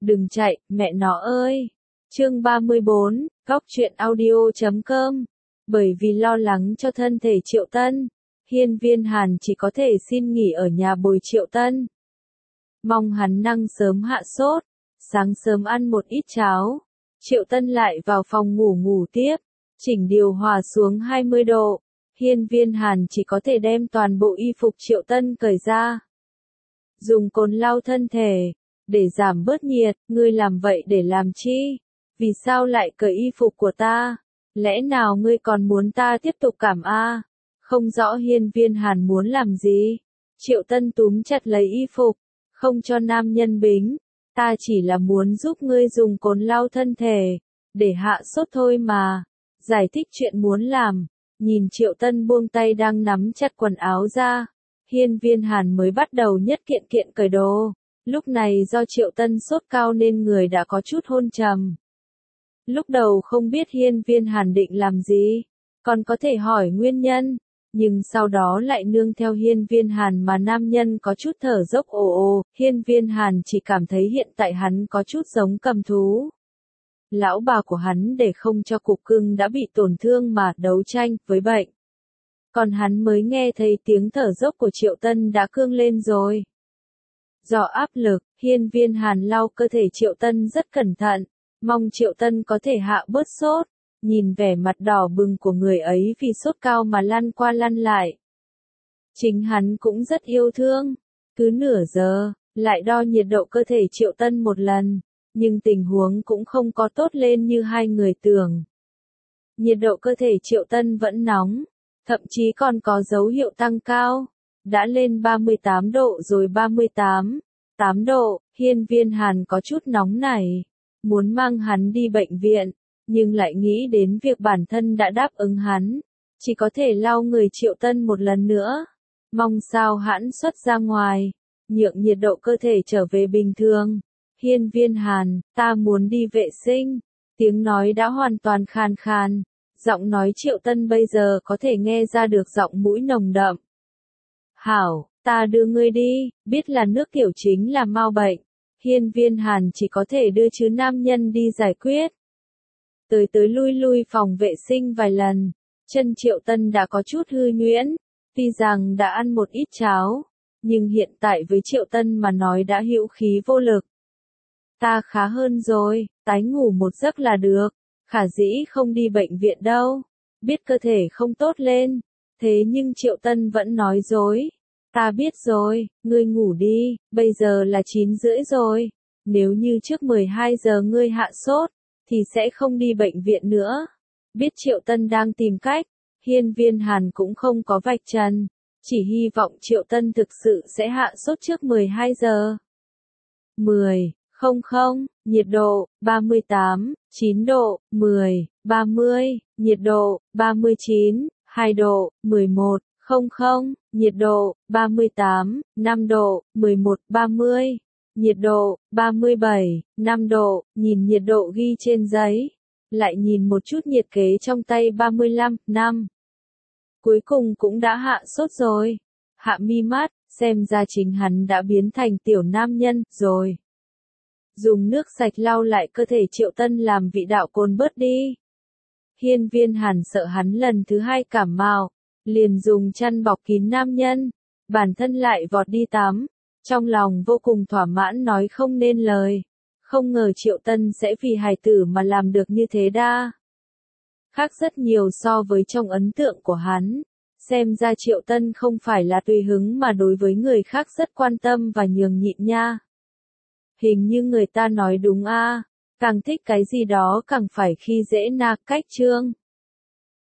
Đừng chạy, mẹ nó ơi. Chương 34, Góc truyện audio.com. Bởi vì lo lắng cho thân thể Triệu Tân, Hiên Viên Hàn chỉ có thể xin nghỉ ở nhà bồi Triệu Tân. Mong hắn năng sớm hạ sốt, sáng sớm ăn một ít cháo. Triệu Tân lại vào phòng ngủ tiếp, chỉnh điều hòa xuống 20 độ. Hiên Viên Hàn chỉ có thể đem toàn bộ y phục Triệu Tân cởi ra. Dùng cồn lau thân thể, để giảm bớt nhiệt. Ngươi làm vậy để làm chi? Vì sao lại cởi y phục của ta? Lẽ nào ngươi còn muốn ta tiếp tục cảm a? Không rõ Hiên Viên Hàn muốn làm gì. Triệu Tân túm chặt lấy y phục, không cho nam nhân bính. Ta chỉ là muốn giúp ngươi dùng cồn lau thân thể, để hạ sốt thôi mà. Giải thích chuyện muốn làm. Nhìn Triệu Tân buông tay đang nắm chặt quần áo ra. Hiên Viên Hàn mới bắt đầu nhất kiện cởi đồ. Lúc này do Triệu Tân sốt cao nên người đã có chút hôn trầm. Lúc đầu không biết Hiên Viên Hàn định làm gì, còn có thể hỏi nguyên nhân, nhưng sau đó lại nương theo Hiên Viên Hàn mà nam nhân có chút thở dốc ồ. Hiên Viên Hàn chỉ cảm thấy hiện tại hắn có chút giống cầm thú. Lão bà của hắn để không cho cục cưng đã bị tổn thương mà đấu tranh với bệnh. Còn hắn mới nghe thấy tiếng thở dốc của Triệu Tân đã cương lên rồi. Do áp lực, Hiên Viên Hàn lau cơ thể Triệu Tân rất cẩn thận, mong Triệu Tân có thể hạ bớt sốt. Nhìn vẻ mặt đỏ bừng của người ấy vì sốt cao mà lăn qua lăn lại. Chính hắn cũng rất yêu thương. Cứ nửa giờ, lại đo nhiệt độ cơ thể Triệu Tân một lần, nhưng tình huống cũng không có tốt lên như hai người tưởng. Nhiệt độ cơ thể Triệu Tân vẫn nóng, thậm chí còn có dấu hiệu tăng cao. Đã lên 38 độ rồi 38 độ, Hiên Viên Hàn có chút nóng nảy, muốn mang hắn đi bệnh viện, nhưng lại nghĩ đến việc bản thân đã đáp ứng hắn, chỉ có thể lau người Triệu Tân một lần nữa, mong sao hãn xuất ra ngoài, nhượng nhiệt độ cơ thể trở về bình thường. Hiên Viên Hàn, ta muốn đi vệ sinh, tiếng nói đã hoàn toàn khàn, giọng nói Triệu Tân bây giờ có thể nghe ra được giọng mũi nồng đậm. Hảo, ta đưa ngươi đi, biết là nước tiểu chính là mau bệnh. Hiên Viên Hàn chỉ có thể đưa chứ nam nhân đi giải quyết. Tới lui phòng vệ sinh vài lần, chân Triệu Tân đã có chút hư nhuyễn, tuy rằng đã ăn một ít cháo, nhưng hiện tại với Triệu Tân mà nói đã hữu khí vô lực. Ta khá hơn rồi, tái ngủ một giấc là được, khả dĩ không đi bệnh viện đâu, biết cơ thể không tốt lên, thế nhưng Triệu Tân vẫn nói dối. Ta biết rồi, ngươi ngủ đi, bây giờ là 9 rưỡi rồi, nếu như trước 12 giờ ngươi hạ sốt, thì sẽ không đi bệnh viện nữa. Biết Triệu Tân đang tìm cách, Hiên Viên Hàn cũng không có vạch trần, chỉ hy vọng Triệu Tân thực sự sẽ hạ sốt trước 12 giờ. 10:00, nhiệt độ 38, 9 độ, 10, 30, nhiệt độ 39, 2 độ, 11:00, nhiệt độ 38, 5 độ, 11:30, nhiệt độ 37, 5 độ. Nhìn nhiệt độ ghi trên giấy, lại nhìn một chút nhiệt kế trong tay 35, 5. Cuối cùng cũng đã hạ sốt rồi. Hạ mi mắt, xem ra chính hắn đã biến thành tiểu nam nhân rồi. Dùng nước sạch lau lại cơ thể Triệu Tân làm vị đạo cồn bớt đi. Hiên Viên Hàn sợ hắn lần thứ hai cảm mạo, liền dùng chăn bọc kín nam nhân, bản thân lại vọt đi tắm, trong lòng vô cùng thỏa mãn nói không nên lời, không ngờ Triệu Tân sẽ vì hài tử mà làm được như thế đa. Khác rất nhiều so với trong ấn tượng của hắn, xem ra Triệu Tân không phải là tùy hứng mà đối với người khác rất quan tâm và nhường nhịn nha. Hình như người ta nói đúng a, càng thích cái gì đó càng phải khi dễ nạc cách trương.